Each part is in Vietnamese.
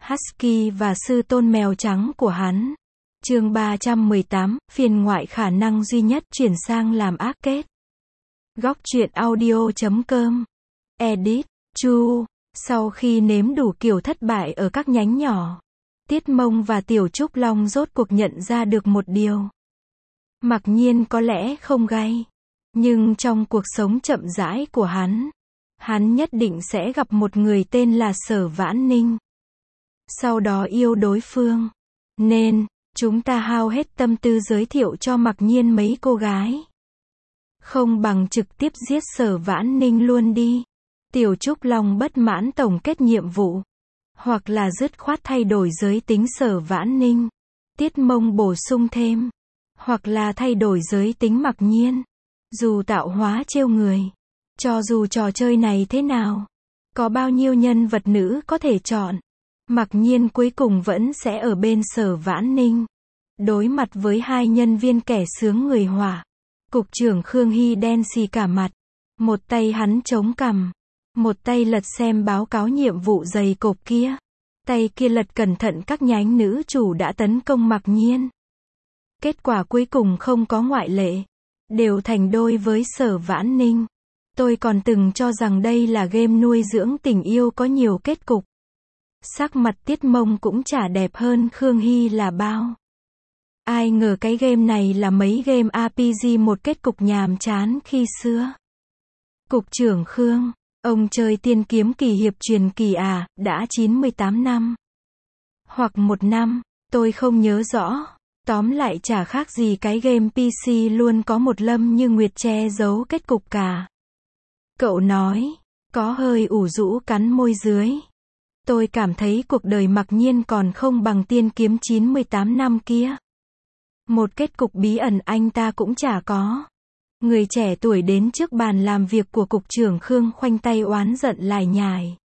Husky và sư tôn mèo trắng của hắn. Chương 318, phiên ngoại khả năng duy nhất chuyển sang làm ác kết. Góc truyện audio.com. Edit, Chu. Sau khi nếm đủ kiểu thất bại ở các nhánh nhỏ, Tiết Mông và Tiểu Trúc Long rốt cuộc nhận ra được một điều. Mặc nhiên có lẽ không gay, nhưng trong cuộc sống chậm rãi của hắn nhất định sẽ gặp một người tên là Sở Vãn Ninh. Sau đó yêu đối phương. Nên, chúng ta hao hết tâm tư giới thiệu cho Mặc nhiên mấy cô gái. Không bằng trực tiếp giết Sở Vãn Ninh luôn đi. Tiểu Trúc Long bất mãn tổng kết nhiệm vụ. Hoặc là dứt khoát thay đổi giới tính Sở Vãn Ninh. Tiết Mông bổ sung thêm. Hoặc là thay đổi giới tính Mặc nhiên. Dù tạo hóa trêu người. Cho dù trò chơi này thế nào. Có bao nhiêu nhân vật nữ có thể chọn. Mặc nhiên cuối cùng vẫn sẽ ở bên Sở Vãn Ninh. Đối mặt với hai nhân viên kẻ sướng người hỏa. Cục trưởng Khương Hy đen xì cả mặt. Một tay hắn chống cằm. Một tay lật xem báo cáo nhiệm vụ dày cộp kia. Tay kia lật cẩn thận các nhánh nữ chủ đã tấn công Mặc nhiên. Kết quả cuối cùng không có ngoại lệ. Đều thành đôi với Sở Vãn Ninh. Tôi còn từng cho rằng đây là game nuôi dưỡng tình yêu có nhiều kết cục. Sắc mặt Tiết Mông cũng chả đẹp hơn Khương Hy là bao. Ai ngờ cái game này là mấy game RPG một kết cục nhàm chán khi xưa. Cục trưởng Khương, ông chơi tiên kiếm kỳ hiệp truyền kỳ à, đã 98 năm. Hoặc 1 năm, tôi không nhớ rõ. Tóm lại chả khác gì cái game PC luôn có một Lâm Như Nguyệt che giấu kết cục cả. Cậu nói, có hơi ủ rũ cắn môi dưới. Tôi cảm thấy cuộc đời Mặc nhiên còn không bằng tiên kiếm 98 năm kia. Một kết cục bí ẩn anh ta cũng chả có. Người trẻ tuổi đến trước bàn làm việc của cục trưởng Khương khoanh tay oán giận lải nhải.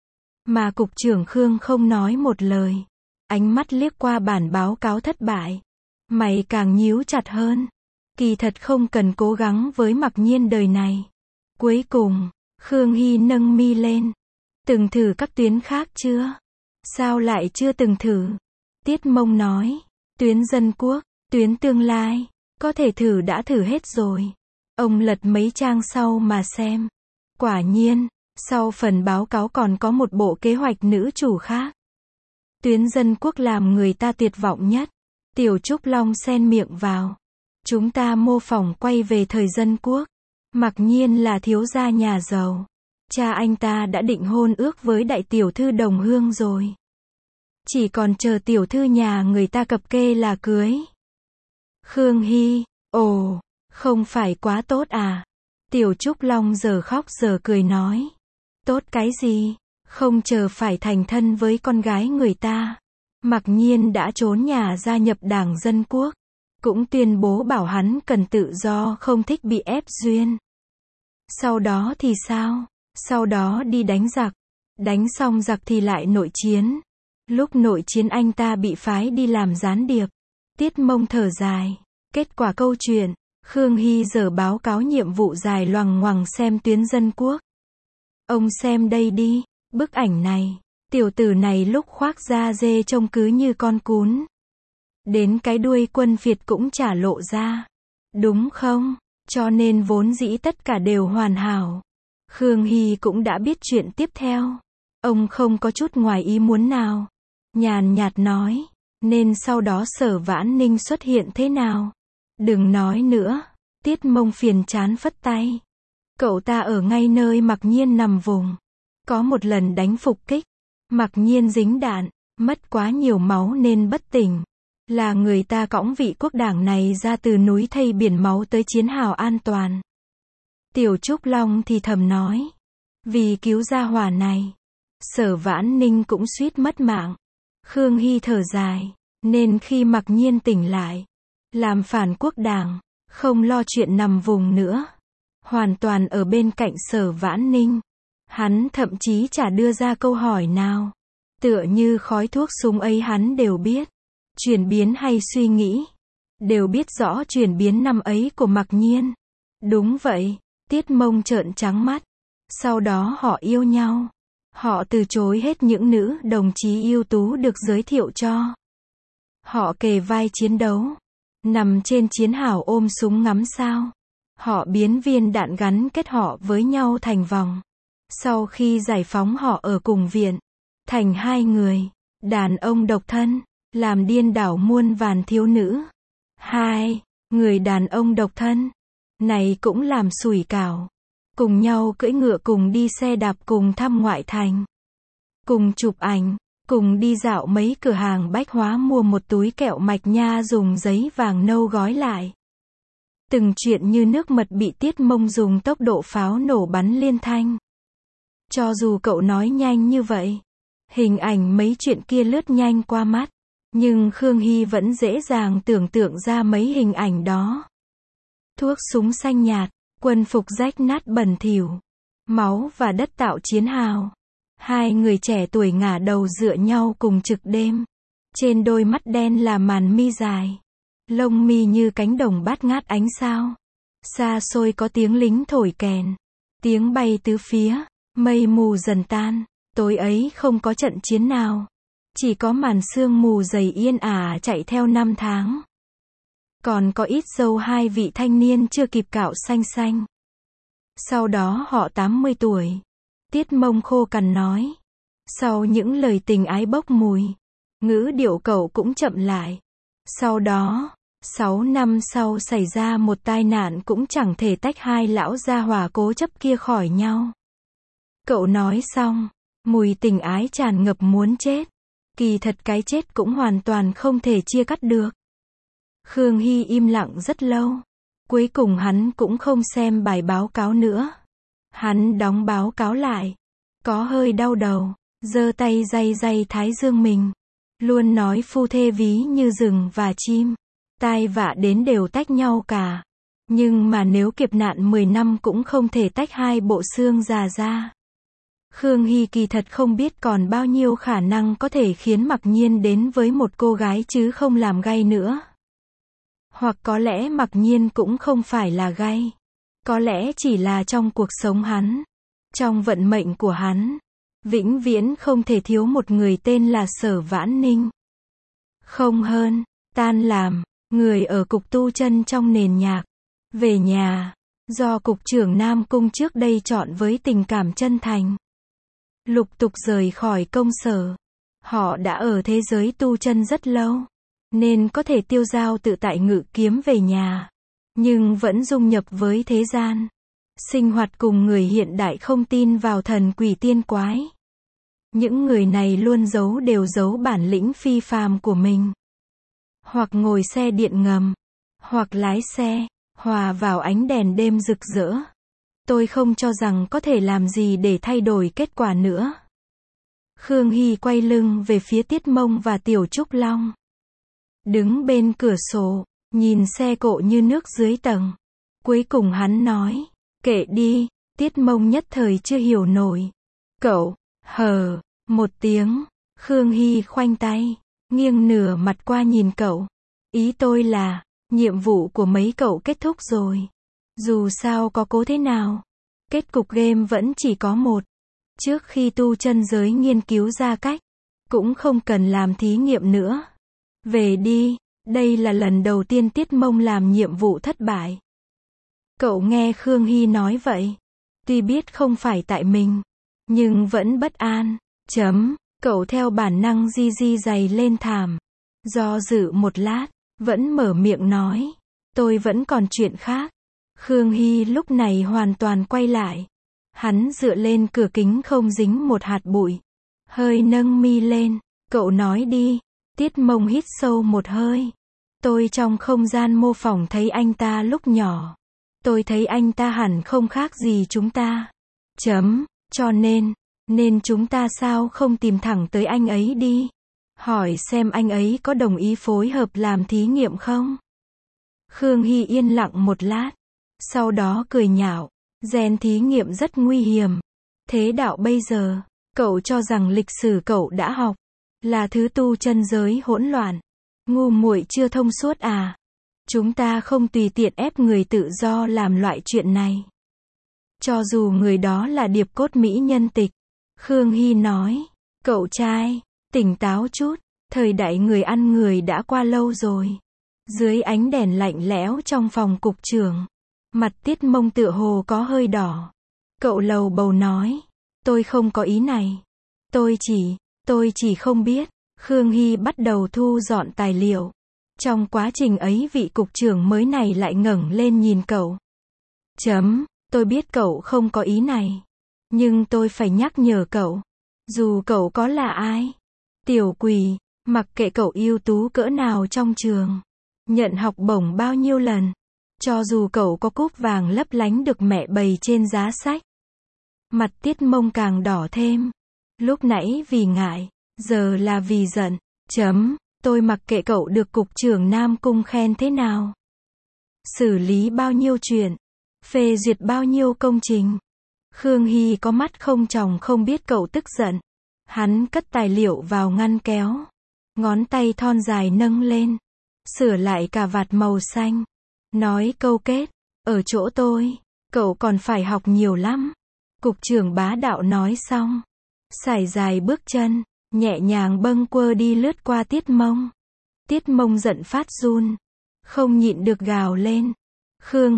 Mà cục trưởng Khương không nói một lời. Ánh mắt liếc qua bản báo cáo thất bại. Mày càng nhíu chặt hơn. Kỳ thật không cần cố gắng với Mặc nhiên đời này. Cuối cùng, Khương Hy nâng mi lên. Từng thử các tuyến khác chưa? Sao lại chưa từng thử? Tiết Mông nói. Tuyến dân quốc, tuyến tương lai. Có thể thử đã thử hết rồi. Ông lật mấy trang sau mà xem. Quả nhiên, sau phần báo cáo còn có một bộ kế hoạch nữ chủ khác. Tuyến dân quốc làm người ta tuyệt vọng nhất. Tiểu Trúc Long xen miệng vào. Chúng ta mô phỏng quay về thời dân quốc. Mặc nhiên là thiếu gia nhà giàu. Cha anh ta đã định hôn ước với đại tiểu thư Đồng Hương rồi. Chỉ còn chờ tiểu thư nhà người ta cập kê là cưới. Khương Hy, ồ, không phải quá tốt à? Tiểu Trúc Long giờ khóc giờ cười nói. Tốt cái gì? Không chờ phải thành thân với con gái người ta. Mặc nhiên đã trốn nhà gia nhập Đảng Dân Quốc. Cũng tuyên bố bảo hắn cần tự do không thích bị ép duyên. Sau đó thì sao? Sau đó đi đánh giặc. Đánh xong giặc thì lại nội chiến. Lúc nội chiến anh ta bị phái đi làm gián điệp. Tiết Mông thở dài. Kết quả câu chuyện, Khương Hy giờ báo cáo nhiệm vụ dài loằng ngoằng xem tuyến dân quốc. Ông xem đây đi, bức ảnh này. Tiểu tử này lúc khoác da dê trông cứ như con cún. Đến cái đuôi quân Việt cũng chả lộ ra. Đúng không? Cho nên vốn dĩ tất cả đều hoàn hảo. Khương Hy cũng đã biết chuyện tiếp theo. Ông không có chút ngoài ý muốn nào. Nhàn nhạt nói. Nên sau đó Sở Vãn Ninh xuất hiện thế nào? Đừng nói nữa. Tiết Mông phiền chán phất tay. Cậu ta ở ngay nơi Mặc nhiên nằm vùng. Có một lần đánh phục kích. Mặc nhiên dính đạn. Mất quá nhiều máu nên bất tỉnh. Là người ta cõng vị quốc đảng này ra từ núi thây biển máu tới chiến hào an toàn. Tiểu Trúc Long thì thầm nói. Vì cứu gia hỏa này. Sở Vãn Ninh cũng suýt mất mạng. Khương Hy thở dài. Nên khi Mặc nhiên tỉnh lại. Làm phản quốc đảng. Không lo chuyện nằm vùng nữa. Hoàn toàn ở bên cạnh Sở Vãn Ninh. Hắn thậm chí chả đưa ra câu hỏi nào. Tựa như khói thuốc súng ấy hắn đều biết. Chuyển biến hay suy nghĩ. Đều biết rõ chuyển biến năm ấy của Mặc nhiên. Đúng vậy. Tiết Mông trợn trắng mắt. Sau đó họ yêu nhau. Họ từ chối hết những nữ đồng chí ưu tú được giới thiệu cho. Họ kề vai chiến đấu, nằm trên chiến hào ôm súng ngắm sao. Họ biến viên đạn gắn kết họ với nhau thành vòng. Sau khi giải phóng họ ở cùng viện, thành hai người, đàn ông độc thân, làm điên đảo muôn vàn thiếu nữ. Hai người đàn ông độc thân này cũng làm sủi cảo, cùng nhau cưỡi ngựa, cùng đi xe đạp, cùng thăm ngoại thành, cùng chụp ảnh, cùng đi dạo mấy cửa hàng bách hóa mua một túi kẹo mạch nha dùng giấy vàng nâu gói lại. Từng chuyện như nước mật bị Tiết Mông dùng tốc độ pháo nổ bắn liên thanh. Cho dù cậu nói nhanh như vậy, hình ảnh mấy chuyện kia lướt nhanh qua mắt, nhưng Khương Hy vẫn dễ dàng tưởng tượng ra mấy hình ảnh đó. Thuốc súng xanh nhạt, quân phục rách nát bẩn thỉu, máu và đất tạo chiến hào. Hai người trẻ tuổi ngả đầu dựa nhau cùng trực đêm. Trên đôi mắt đen là màn mi dài, lông mi như cánh đồng bát ngát ánh sao. Xa xôi có tiếng lính thổi kèn, tiếng bay tứ phía, mây mù dần tan. Tối ấy không có trận chiến nào, chỉ có màn sương mù dày yên ả chạy theo năm tháng. Còn có ít dâu hai vị thanh niên chưa kịp cạo xanh xanh. Sau đó họ 80 tuổi. Tiết Mông khô cằn nói. Sau những lời tình ái bốc mùi, ngữ điệu cậu cũng chậm lại. Sau đó, 6 năm sau xảy ra một tai nạn cũng chẳng thể tách hai lão gia hỏa cố chấp kia khỏi nhau. Cậu nói xong, mùi tình ái tràn ngập muốn chết. Kỳ thật cái chết cũng hoàn toàn không thể chia cắt được. Khương Hy im lặng rất lâu. Cuối cùng hắn cũng không xem bài báo cáo nữa. Hắn đóng báo cáo lại. Có hơi đau đầu, giơ tay day day thái dương mình. Luôn nói phu thê ví như rừng và chim. Tai vạ đến đều tách nhau cả. Nhưng mà nếu kiếp nạn 10 năm cũng không thể tách hai bộ xương già ra. Khương Hy kỳ thật không biết còn bao nhiêu khả năng có thể khiến Mặc Nhiên đến với một cô gái chứ không làm gay nữa. Hoặc có lẽ Mặc Nhiên cũng không phải là gay. Có lẽ chỉ là trong cuộc sống hắn, trong vận mệnh của hắn, vĩnh viễn không thể thiếu một người tên là Sở Vãn Ninh. Không hơn, tan làm, người ở cục tu chân trong nền nhạc. Về nhà, do cục trưởng Nam Cung trước đây chọn với tình cảm chân thành. Lục tục rời khỏi công sở. Họ đã ở thế giới tu chân rất lâu, nên có thể tiêu dao tự tại ngự kiếm về nhà. Nhưng vẫn dung nhập với thế gian. Sinh hoạt cùng người hiện đại không tin vào thần quỷ tiên quái. Những người này luôn đều giấu bản lĩnh phi phàm của mình. Hoặc ngồi xe điện ngầm, hoặc lái xe, hòa vào ánh đèn đêm rực rỡ. Tôi không cho rằng có thể làm gì để thay đổi kết quả nữa. Khương Hy quay lưng về phía Tiết Mông và Tiểu Trúc Long. Đứng bên cửa sổ, nhìn xe cộ như nước dưới tầng. Cuối cùng hắn nói, kệ đi. Tiết Mông nhất thời chưa hiểu nổi. Cậu, hờ, một tiếng. Khương Hy khoanh tay, nghiêng nửa mặt qua nhìn cậu. Ý tôi là, nhiệm vụ của mấy cậu kết thúc rồi. Dù sao có cố thế nào, kết cục game vẫn chỉ có một. Trước khi tu chân giới nghiên cứu ra cách, cũng không cần làm thí nghiệm nữa. Về đi, đây là lần đầu tiên Tiết Mông làm nhiệm vụ thất bại. Cậu nghe Khương Hy nói vậy, tuy biết không phải tại mình, nhưng vẫn bất an. Cậu theo bản năng di giày lên thảm. Do dự một lát, vẫn mở miệng nói, tôi vẫn còn chuyện khác. Khương Hy lúc này hoàn toàn quay lại. Hắn dựa lên cửa kính không dính một hạt bụi. Hơi nâng mi lên, cậu nói đi. Tiết Mông hít sâu một hơi. Tôi trong không gian mô phỏng thấy anh ta lúc nhỏ. Tôi thấy anh ta hẳn không khác gì chúng ta. Cho nên chúng ta sao không tìm thẳng tới anh ấy đi. Hỏi xem anh ấy có đồng ý phối hợp làm thí nghiệm không? Khương Hy yên lặng một lát. Sau đó cười nhạo. Gen thí nghiệm rất nguy hiểm. Thế đạo bây giờ, cậu cho rằng lịch sử cậu đã học là thứ tu chân giới hỗn loạn, ngu muội chưa thông suốt à? Chúng ta không tùy tiện ép người tự do làm loại chuyện này. Cho dù người đó là điệp cốt mỹ nhân tịch, Khương Hy nói. Cậu trai, tỉnh táo chút, thời đại người ăn người đã qua lâu rồi. Dưới ánh đèn lạnh lẽo trong phòng cục trưởng, mặt Tiết Mông tựa hồ có hơi đỏ. Cậu lầu bầu nói. Tôi không có ý này. Tôi chỉ không biết. Khương Hy bắt đầu thu dọn tài liệu. Trong quá trình ấy vị cục trưởng mới này lại ngẩng lên nhìn cậu. Tôi biết cậu không có ý này. Nhưng tôi phải nhắc nhở cậu. Dù cậu có là ai. Tiểu quỷ, mặc kệ cậu ưu tú cỡ nào trong trường. Nhận học bổng bao nhiêu lần. Cho dù cậu có cúp vàng lấp lánh được mẹ bày trên giá sách. Mặt Tiết Mông càng đỏ thêm. Lúc nãy vì ngại, giờ là vì giận. Tôi mặc kệ cậu được cục trưởng Nam Cung khen thế nào. Xử lý bao nhiêu chuyện. Phê duyệt bao nhiêu công trình. Khương Hy có mắt không tròng không biết cậu tức giận. Hắn cất tài liệu vào ngăn kéo. Ngón tay thon dài nâng lên. Sửa lại cà vạt màu xanh. Nói câu kết. Ở chỗ tôi, cậu còn phải học nhiều lắm. Cục trưởng bá đạo nói xong. Sải dài bước chân. Nhẹ nhàng bâng quơ đi lướt qua Tiết Mông. Tiết Mông giận phát run. Không nhịn được gào lên. Khương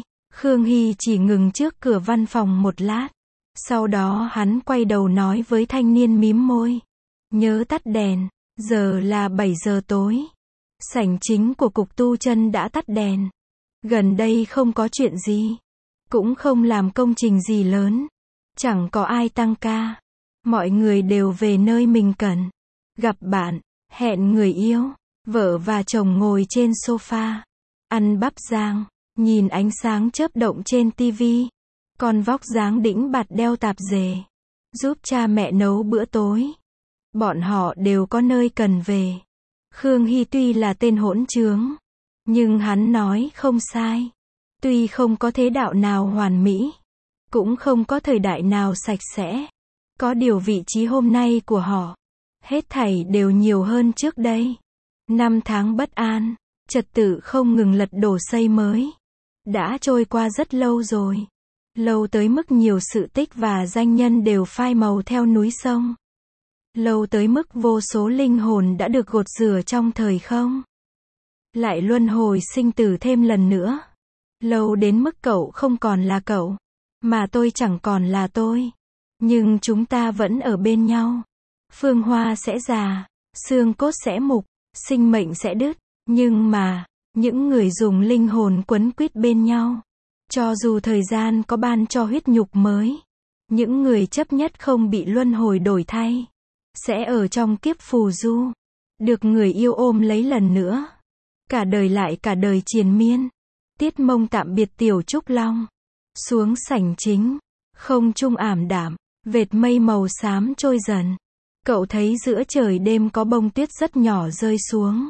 Hy chỉ ngừng trước cửa văn phòng một lát. Sau đó hắn quay đầu nói với thanh niên mím môi. Nhớ tắt đèn, giờ là 7 giờ tối. Sảnh chính của cục tu chân đã tắt đèn. Gần đây không có chuyện gì. Cũng không làm công trình gì lớn. Chẳng có ai tăng ca. Mọi người đều về nơi mình cần. Gặp bạn, hẹn người yêu, vợ và chồng ngồi trên sofa. Ăn bắp rang, nhìn ánh sáng chớp động trên tivi. Con vóc dáng đĩnh bạt đeo tạp dề. Giúp cha mẹ nấu bữa tối. Bọn họ đều có nơi cần về. Khương Hy tuy là tên hỗn trướng. Nhưng hắn nói không sai. Tuy không có thế đạo nào hoàn mỹ. Cũng không có thời đại nào sạch sẽ. Có điều vị trí hôm nay của họ. Hết thảy đều nhiều hơn trước đây. 5 tháng bất an. Trật tự không ngừng lật đổ xây mới. Đã trôi qua rất lâu rồi. Lâu tới mức nhiều sự tích và danh nhân đều phai màu theo núi sông. Lâu tới mức vô số linh hồn đã được gột rửa trong thời không. Lại luân hồi sinh tử thêm lần nữa. Lâu đến mức cậu không còn là cậu. Mà tôi chẳng còn là tôi. Nhưng chúng ta vẫn ở bên nhau. Phương hoa sẽ già. Xương cốt sẽ mục. Sinh mệnh sẽ đứt. Nhưng mà, những người dùng linh hồn quấn quýt bên nhau. Cho dù thời gian có ban cho huyết nhục mới. Những người chấp nhất không bị luân hồi đổi thay. Sẽ ở trong kiếp phù du. Được người yêu ôm lấy lần nữa. Cả đời lại cả đời triền miên. Tiết Mông tạm biệt Tiểu Trúc Long. Xuống sảnh chính. Không trung ảm đạm. Vệt mây màu xám trôi dần. Cậu thấy giữa trời đêm có bông tuyết rất nhỏ rơi xuống.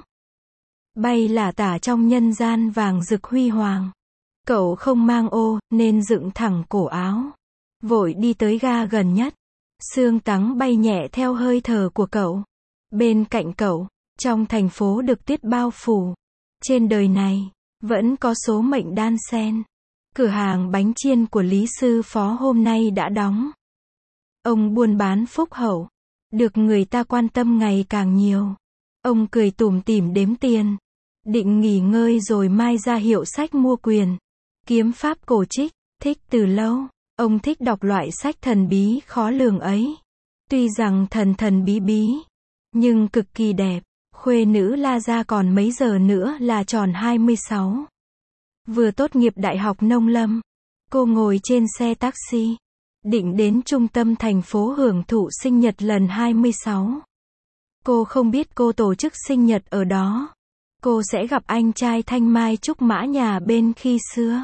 Bay lả tả trong nhân gian vàng rực huy hoàng. Cậu không mang ô, nên dựng thẳng cổ áo. Vội đi tới ga gần nhất. Sương tắng bay nhẹ theo hơi thở của cậu. Bên cạnh cậu, trong thành phố được tuyết bao phủ. Trên đời này, vẫn có số mệnh đan xen. Cửa hàng bánh chiên của Lý Sư Phó hôm nay đã đóng. Ông buôn bán phúc hậu. Được người ta quan tâm ngày càng nhiều. Ông cười tủm tỉm đếm tiền. Định nghỉ ngơi rồi mai ra hiệu sách mua quyền. Kiếm pháp cổ trích, thích từ lâu. Ông thích đọc loại sách thần bí khó lường ấy. Tuy rằng thần bí bí, nhưng cực kỳ đẹp. Khuê nữ La Gia còn mấy giờ nữa là tròn 26. Vừa tốt nghiệp Đại học Nông Lâm. Cô ngồi trên xe taxi. Định đến trung tâm thành phố hưởng thụ sinh nhật lần 26. Cô không biết cô tổ chức sinh nhật ở đó. Cô sẽ gặp anh trai Thanh Mai Trúc Mã nhà bên khi xưa.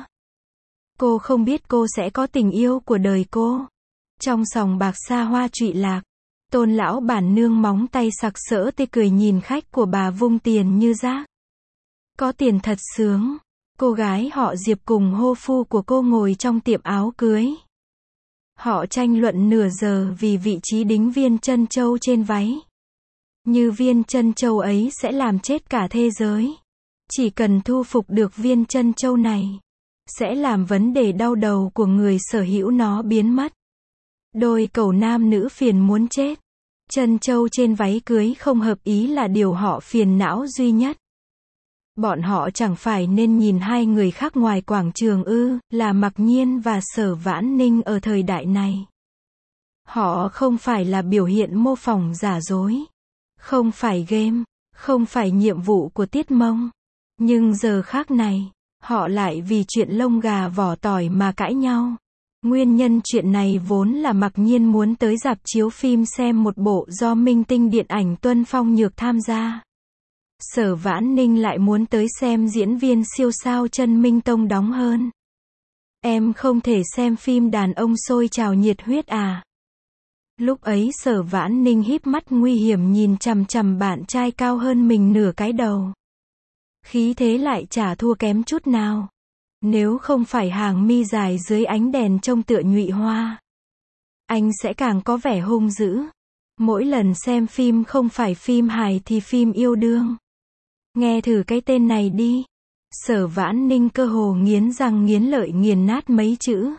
Cô không biết cô sẽ có tình yêu của đời cô. Trong sòng bạc xa hoa trụy lạc. Tôn lão bản nương móng tay sặc sỡ tê cười nhìn khách của bà vung tiền như rác. Có tiền thật sướng. Cô gái họ Diệp cùng hô phu của cô ngồi trong tiệm áo cưới. Họ tranh luận nửa giờ vì vị trí đính viên chân châu trên váy. Như viên chân châu ấy sẽ làm chết cả thế giới. Chỉ cần thu phục được viên chân châu này, sẽ làm vấn đề đau đầu của người sở hữu nó biến mất. Đôi cầu nam nữ phiền muốn chết. Trân châu trên váy cưới không hợp ý là điều họ phiền não duy nhất. Bọn họ chẳng phải nên nhìn hai người khác ngoài quảng trường ư, là Mặc Nhiên và Sở Vãn Ninh ở thời đại này. Họ không phải là biểu hiện mô phỏng giả dối. Không phải game, không phải nhiệm vụ của Tiết Mông. Nhưng giờ khác này, họ lại vì chuyện lông gà vỏ tỏi mà cãi nhau. Nguyên nhân chuyện này vốn là Mặc Nhiên muốn tới rạp chiếu phim xem một bộ do minh tinh điện ảnh Tuân Phong Nhược tham gia. Sở Vãn Ninh lại muốn tới xem diễn viên siêu sao Trân Minh Tông đóng hơn. Em không thể xem phim đàn ông sôi trào nhiệt huyết à? Lúc ấy Sở Vãn Ninh híp mắt nguy hiểm nhìn chằm chằm bạn trai cao hơn mình nửa cái đầu. Khí thế lại chả thua kém chút nào. Nếu không phải hàng mi dài dưới ánh đèn trông tựa nhụy hoa, anh sẽ càng có vẻ hung dữ. Mỗi lần xem phim không phải phim hài thì phim yêu đương. Nghe thử cái tên này đi. Sở Vãn Ninh cơ hồ nghiến răng nghiến lợi nghiền nát mấy chữ.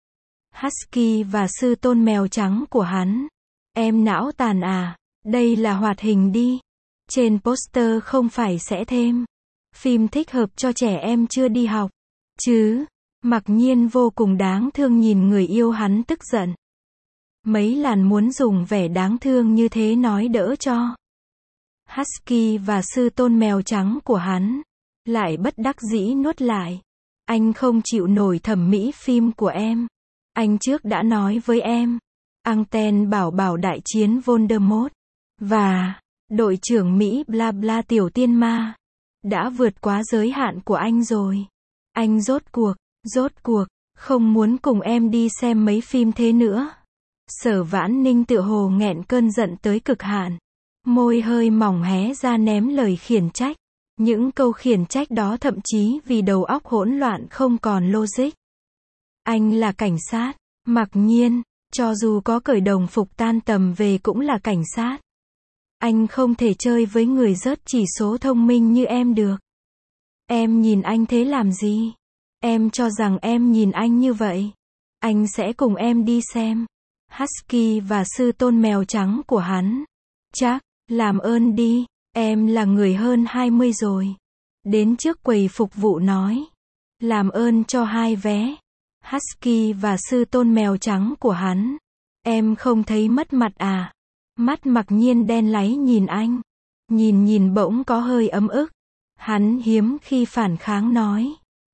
Husky và sư tôn mèo trắng của hắn. Em não tàn à, đây là hoạt hình đi. Trên poster không phải sẽ thêm. Phim thích hợp cho trẻ em chưa đi học. Chứ, Mặc Nhiên vô cùng đáng thương nhìn người yêu hắn tức giận. Mấy lần muốn dùng vẻ đáng thương như thế nói đỡ cho. Husky và sư tôn mèo trắng của hắn. Lại bất đắc dĩ nuốt lại. Anh không chịu nổi thẩm mỹ phim của em. Anh trước đã nói với em. Anten bảo bảo đại chiến Voldemort. Và, đội trưởng Mỹ bla bla tiểu tiên ma. Đã vượt quá giới hạn của anh rồi. Anh rốt cuộc, không muốn cùng em đi xem mấy phim thế nữa. Sở Vãn Ninh tựa hồ nghẹn cơn giận tới cực hạn. Môi hơi mỏng hé ra ném lời khiển trách. Những câu khiển trách đó thậm chí vì đầu óc hỗn loạn không còn logic. Anh là cảnh sát, Mặc Nhiên, cho dù có cởi đồng phục tan tầm về cũng là cảnh sát. Anh không thể chơi với người rớt chỉ số thông minh như em được. Em nhìn anh thế làm gì? Em cho rằng em nhìn anh như vậy. Anh sẽ cùng em đi xem. Husky và sư tôn mèo trắng của hắn. Chắc, làm ơn đi, em là người hơn 20 rồi. Đến trước quầy phục vụ nói. Làm ơn cho 2 vé. Husky và sư tôn mèo trắng của hắn. Em không thấy mất mặt à? Mắt Mặc Nhiên đen láy nhìn anh. Nhìn bỗng có hơi ấm ức. Hắn hiếm khi phản kháng nói.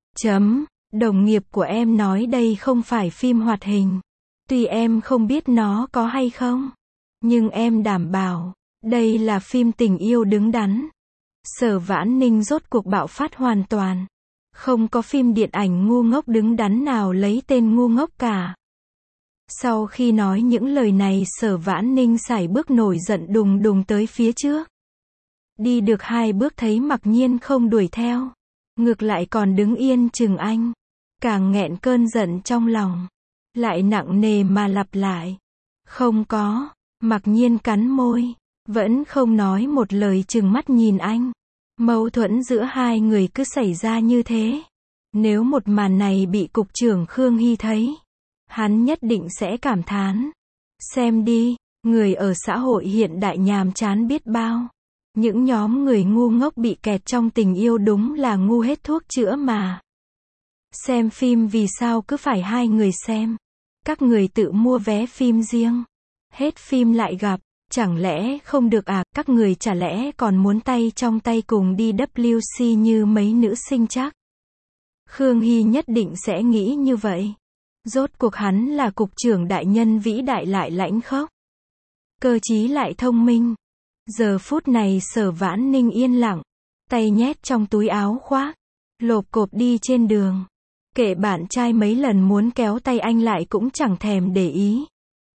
Đồng nghiệp của em nói đây không phải phim hoạt hình. Tuy em không biết nó có hay không. Nhưng em đảm bảo. Đây là phim tình yêu đứng đắn. Sở Vãn Ninh rốt cuộc bạo phát hoàn toàn. Không có phim điện ảnh ngu ngốc đứng đắn nào lấy tên ngu ngốc cả. Sau khi nói những lời này Sở Vãn Ninh sải bước nổi giận đùng đùng tới phía trước. Đi được 2 bước thấy Mặc Nhiên không đuổi theo. Ngược lại còn đứng yên chừng anh. Càng nghẹn cơn giận trong lòng. Lại nặng nề mà lặp lại. Không có. Mặc Nhiên cắn môi. Vẫn không nói một lời chừng mắt nhìn anh. Mâu thuẫn giữa hai người cứ xảy ra như thế. Nếu một màn này bị cục trưởng Khương Hy thấy. Hắn nhất định sẽ cảm thán. Xem đi, người ở xã hội hiện đại nhàm chán biết bao. Những nhóm người ngu ngốc bị kẹt trong tình yêu đúng là ngu hết thuốc chữa mà. Xem phim vì sao cứ phải 2 người xem. Các người tự mua vé phim riêng. Hết phim lại gặp. Chẳng lẽ không được à? Các người chả lẽ còn muốn tay trong tay cùng đi WC như mấy nữ sinh chắc? Khương Hy nhất định sẽ nghĩ như vậy. Rốt cuộc hắn là cục trưởng đại nhân vĩ đại lại lãnh khốc. Cơ trí lại thông minh. Giờ phút này Sở Vãn Ninh yên lặng. Tay nhét trong túi áo khoác. Lộp cộp đi trên đường. Kệ bạn trai mấy lần muốn kéo tay anh lại cũng chẳng thèm để ý.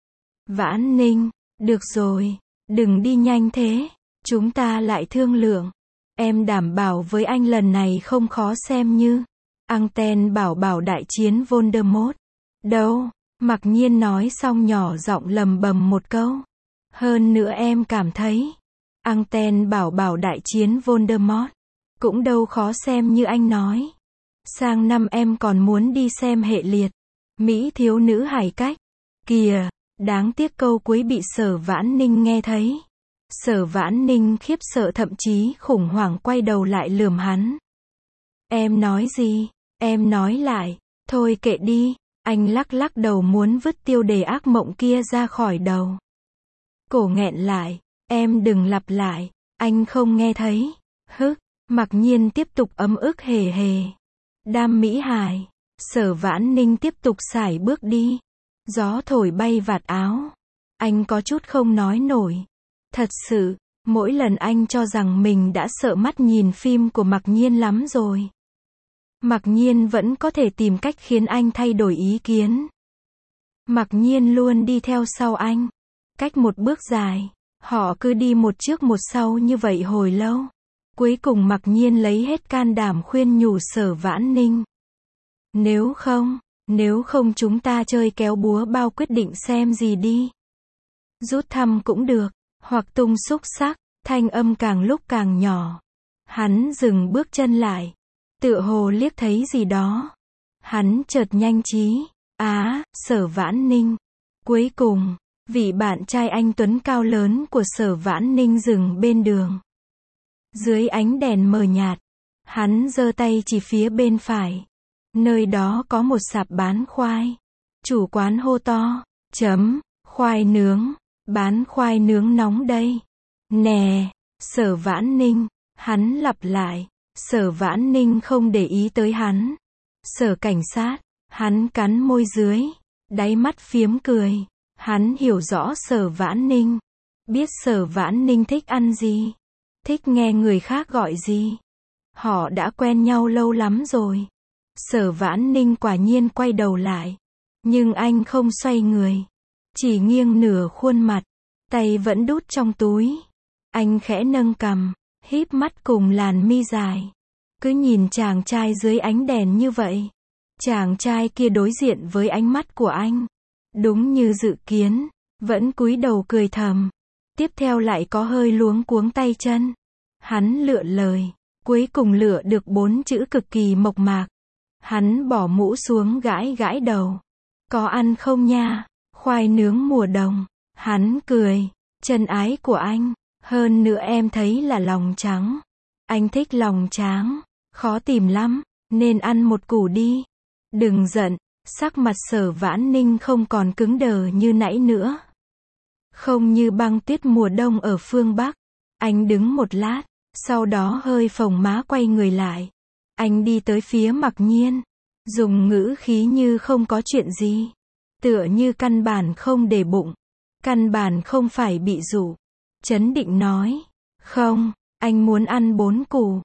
Vãn Ninh, được rồi, đừng đi nhanh thế. Chúng ta lại thương lượng. Em đảm bảo với anh lần này không khó xem như Anten bảo bảo đại chiến Voldemort. Đâu, Mặc Nhiên nói xong nhỏ giọng lầm bầm một câu. Hơn nữa em cảm thấy Anten bảo bảo đại chiến Voldemort cũng đâu khó xem như anh nói. Sang năm em còn muốn đi xem hệ liệt Mỹ thiếu nữ hài cách. Kìa, Đáng tiếc câu cuối bị Sở Vãn Ninh nghe thấy. Sở Vãn Ninh khiếp sợ thậm chí khủng hoảng quay đầu lại lườm hắn. Em nói gì? Em nói lại. Thôi kệ đi. Anh lắc lắc đầu muốn vứt tiêu đề ác mộng kia ra khỏi đầu. Cổ nghẹn lại. Em đừng lặp lại. Anh không nghe thấy. Hức. Mặc nhiên tiếp tục ấm ức hề hề. Đam mỹ hài. Sở Vãn Ninh tiếp tục sải bước đi. Gió thổi bay vạt áo. Anh có chút không nói nổi. Thật sự, mỗi lần anh cho rằng mình đã sợ mắt nhìn phim của Mặc Nhiên lắm rồi. Mặc Nhiên vẫn có thể tìm cách khiến anh thay đổi ý kiến. Mặc Nhiên luôn đi theo sau anh. Cách một bước dài, họ cứ đi một trước một sau như vậy hồi lâu. Cuối cùng Mặc Nhiên lấy hết can đảm khuyên nhủ Sở Vãn Ninh. Nếu không chúng ta chơi kéo búa bao quyết định xem gì đi. Rút thăm cũng được, hoặc tung xúc xắc, thanh âm càng lúc càng nhỏ. Hắn dừng bước chân lại, tựa hồ liếc thấy gì đó. Hắn chợt nhanh trí, Sở Vãn Ninh. Cuối cùng, vị bạn trai anh tuấn cao lớn của Sở Vãn Ninh dừng bên đường. Dưới ánh đèn mờ nhạt, hắn giơ tay chỉ phía bên phải. Nơi đó có một sạp bán khoai. Chủ quán hô to, khoai nướng, bán khoai nướng nóng đây. Nè, Sở Vãn Ninh, hắn lặp lại. Sở Vãn Ninh không để ý tới hắn. Sở cảnh sát, hắn cắn môi dưới, đáy mắt phiếm cười. Hắn hiểu rõ Sở Vãn Ninh. Biết Sở Vãn Ninh thích ăn gì, thích nghe người khác gọi gì. Họ đã quen nhau lâu lắm rồi. Sở Vãn Ninh quả nhiên quay đầu lại. Nhưng anh không xoay người. Chỉ nghiêng nửa khuôn mặt. Tay vẫn đút trong túi. Anh khẽ nâng cằm, híp mắt cùng làn mi dài. Cứ nhìn chàng trai dưới ánh đèn như vậy. Chàng trai kia đối diện với ánh mắt của anh. Đúng như dự kiến. Vẫn cúi đầu cười thầm. Tiếp theo lại có hơi luống cuống tay chân. Hắn lựa lời. Cuối cùng lựa được 4 chữ cực kỳ mộc mạc. Hắn bỏ mũ xuống gãi gãi đầu. Có ăn không nha? Khoai nướng mùa đông. Hắn cười. Chân ái của anh. Hơn nữa em thấy là lòng trắng. Anh thích lòng trắng. Khó tìm lắm. Nên ăn một củ đi. Đừng giận. Sắc mặt Sở Vãn Ninh không còn cứng đờ như nãy nữa. Không như băng tuyết mùa đông ở phương Bắc. Anh đứng một lát. Sau đó hơi phồng má quay người lại. Anh đi tới phía Mặc Nhiên. Dùng ngữ khí như không có chuyện gì. Tựa như căn bản không để bụng. Căn bản không phải bị dụ. Trấn định nói. Không, anh muốn ăn 4 củ.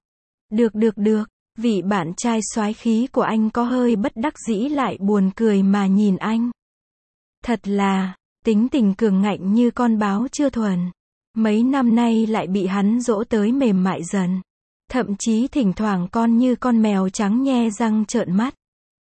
Được. Vị bạn trai soái khí của anh có hơi bất đắc dĩ lại buồn cười mà nhìn anh. Thật là, tính tình cường ngạnh như con báo chưa thuần. Mấy năm nay lại bị hắn dỗ tới mềm mại dần. Thậm chí thỉnh thoảng như con mèo trắng nhe răng trợn mắt.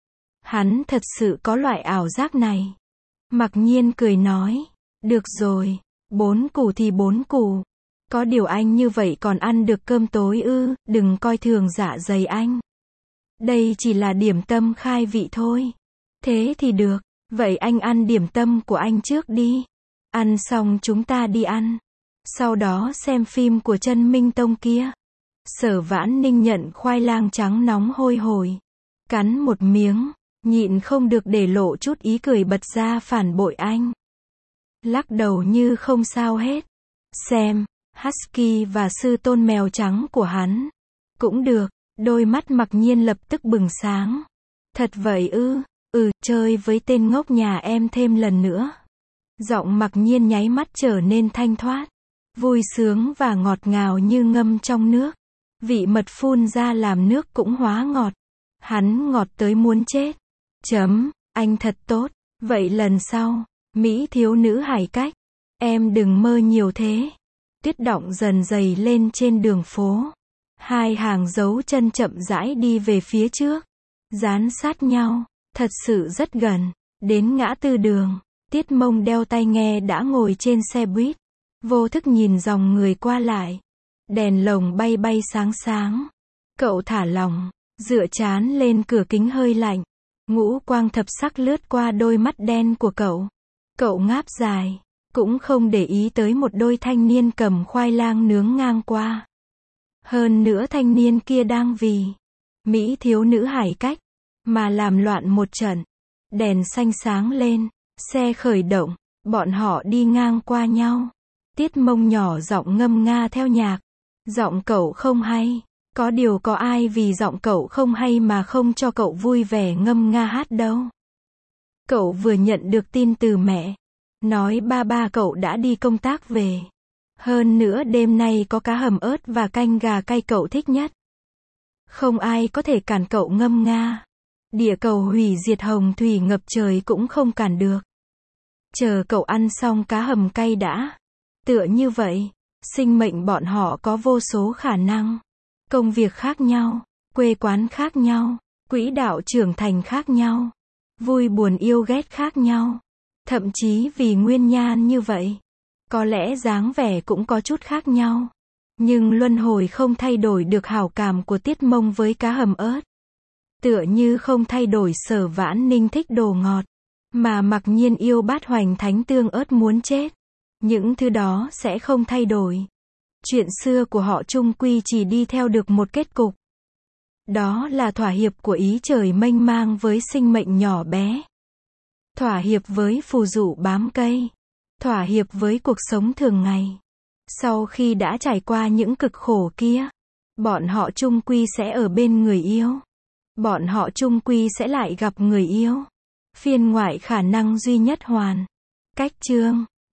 Hắn thật sự có loại ảo giác này. Mặc Nhiên cười nói. Được rồi, 4 củ thì 4 củ. Có điều anh như vậy còn ăn được cơm tối ư? Đừng coi thường dạ dày anh. Đây chỉ là điểm tâm khai vị thôi. Thế thì được. Vậy anh ăn điểm tâm của anh trước đi. Ăn xong chúng ta đi ăn. Sau đó xem phim của Trân Minh Tông kia. Sở Vãn Ninh nhận khoai lang trắng nóng hôi hổi. Cắn một miếng. Nhịn không được để lộ chút ý cười bật ra phản bội anh. Lắc đầu như không sao hết. Xem, Husky và sư tôn mèo trắng của hắn. Cũng được, đôi mắt Mặc Nhiên lập tức bừng sáng. Thật vậy ư? Chơi với tên ngốc nhà em thêm lần nữa. Giọng Mặc Nhiên nháy mắt trở nên thanh thoát. Vui sướng và ngọt ngào như ngâm trong nước. Vị mật phun ra làm nước cũng hóa ngọt. Hắn ngọt tới muốn chết. Anh thật tốt. Vậy lần sau, Mỹ thiếu nữ hải cách. Em đừng mơ nhiều thế. Tuyết động dần dày lên trên đường phố. Hai hàng dấu chân chậm rãi đi về phía trước. Dán sát nhau. Thật sự rất gần. Đến ngã tư đường. Tiết Mông đeo tai nghe đã ngồi trên xe buýt. Vô thức nhìn dòng người qua lại. Đèn lồng bay bay sáng sáng. Cậu thả lỏng. Dựa trán lên cửa kính hơi lạnh. Ngũ quang thập sắc lướt qua đôi mắt đen của cậu. Cậu ngáp dài, cũng không để ý tới một đôi thanh niên cầm khoai lang nướng ngang qua. Hơn nữa thanh niên kia đang vì Mỹ thiếu nữ hải cách mà làm loạn một trận. Đèn xanh sáng lên, xe khởi động, bọn họ đi ngang qua nhau. Tiết Mông nhỏ giọng ngâm nga theo nhạc. Giọng cậu không hay, có điều có ai vì giọng cậu không hay mà không cho cậu vui vẻ ngâm nga hát đâu. Cậu vừa nhận được tin từ mẹ, nói ba cậu đã đi công tác về. Hơn nữa đêm nay có cá hầm ớt và canh gà cay cậu thích nhất. Không ai có thể cản cậu ngâm nga. Địa cầu hủy diệt hồng thủy ngập trời cũng không cản được. Chờ cậu ăn xong cá hầm cay đã. Tựa như vậy, sinh mệnh bọn họ có vô số khả năng. Công việc khác nhau, quê quán khác nhau, quỹ đạo trưởng thành khác nhau, vui buồn yêu ghét khác nhau. Thậm chí vì nguyên nhân như vậy, có lẽ dáng vẻ cũng có chút khác nhau. Nhưng luân hồi không thay đổi được hảo cảm của Tiết Mông với cá hầm ớt. Tựa như không thay đổi Sở Vãn Ninh thích đồ ngọt, mà mặc nhiên yêu Bát Hoành Thánh tương ớt muốn chết. Những thứ đó sẽ không thay đổi. Chuyện xưa của họ chung quy chỉ đi theo được một kết cục. Đó là thỏa hiệp của ý trời mênh mang với sinh mệnh nhỏ bé. Thỏa hiệp với phù dụ bám cây. Thỏa hiệp với cuộc sống thường ngày. Sau khi đã trải qua những cực khổ kia, bọn họ chung quy sẽ ở bên người yêu. Bọn họ chung quy sẽ lại gặp người yêu. Phiên ngoại khả năng duy nhất hoàn. Cách chương